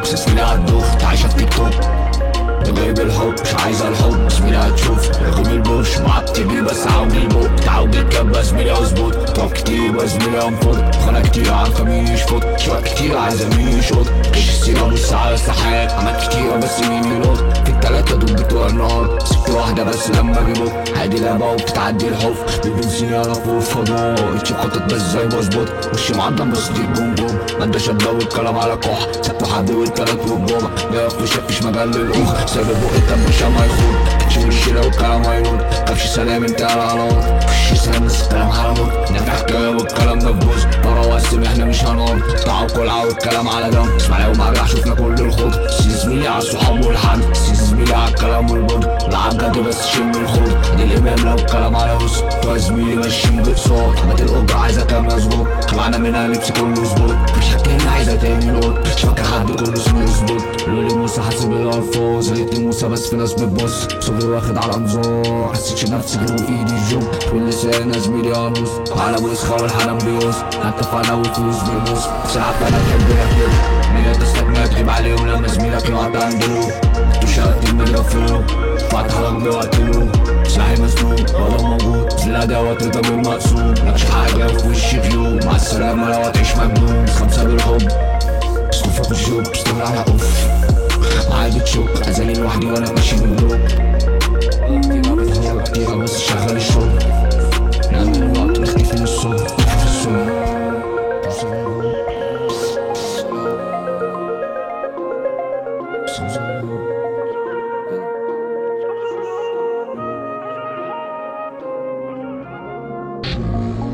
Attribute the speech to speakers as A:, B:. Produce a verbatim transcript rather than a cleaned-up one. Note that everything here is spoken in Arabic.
A: زميلي هتدوخ عايشة في تيك توك. جايب الحب مش عايزة الحب زميلي هتشوف. رغم البوش معاه بتجري بس عوج البوق تعوج الكب زميلي اظبط. طب كتير زميلي انفض خانة كتير عارفة مين يشفط. شوية كتير عايزة مين يشط. كش السيرة بص على السحاب عمل كتيرة بس مين ينط. في التلاتة دول بتوع النار سبت واحدة بس لما بيموت. عادي لعبة وبتتعدي الحف بالبنزين يعرفوا الفضاء. اتش بخطط بس زي بظبط وشي معضم بس دي الجمجم. مادة شدة والكلام على كح سبت حد والتلات والجمعة. جاي في وشك مش مجال للأخ سابق بقى مش ما يخون. كتش وشي لو الكلام هينط. كفش سلام انت على نار كفش سلام بس الكلام على موت. نفع حكاية والكلام ده في جزء مرة وقسم احنا مش هنار. تعال عاود الكلام على دم اسمع لو مرجع شفنا كل الخط. سي زميلي على الصحاب والحد سي زميلي على الكلام والبرد. لعب جد بس شم الخوض دي الامام لو الكلام على وسط. تو زميلي ماشيين بقصاد حمات الأجرة عايزة كام مظبوط. طلعنا منها لبس كله ظبوط مش حكينا عايزة تاني نوت. مش فاكر حد كله اسمه يظبط. لولي موسى حاسب الألفاظ لقيتني موسى بس في ناس بتبص. صبري واخد على انظار حسيتش نفسي غير وايدي الجوب. واللسان يا زميلي انوس على وسخة والحنان بيوس. هتفعنا والفلوس بيبص ساعات انا بحب احكي. مين تستك ما تغيب عليهم لما زميلك يقعد عندلو. وشغلت الميكروفون فتحرك بوقتلو. سلاحي مسنون ولا موجود زلا دوت رضا بالمقسوم. ملكش حاجة وفي وشي غيوم مع السلامة لو هتعيش مجنون. خمسة بالحب صوفة في الجوب اشتغل على اوف. عادي تشوك ازالي لوحدي وانا ماشي باللوب. كتيرة بس شغال الشغل نعمل الوقت نختفي من الصوت في السوق. Thank you.